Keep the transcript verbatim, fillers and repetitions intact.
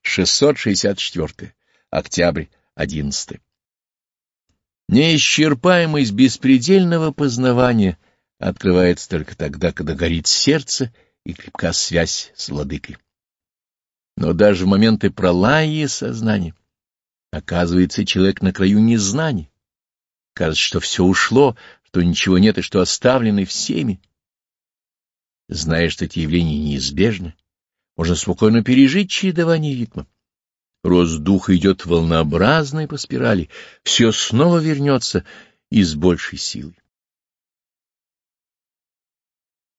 шестьсот шестьдесят четыре. Октябрь, одиннадцатое. Неисчерпаемость беспредельного познавания открывается только тогда, когда горит сердце и крепка связь с владыкой. Но даже в моменты пролая сознания оказывается человек на краю незнаний. Кажется, что все ушло, что ничего нет и что оставлены всеми. Зная, что эти явления неизбежны, можно спокойно пережить чередование ритма. Рост духа идет волнообразной по спирали, все снова вернется и с большей силой.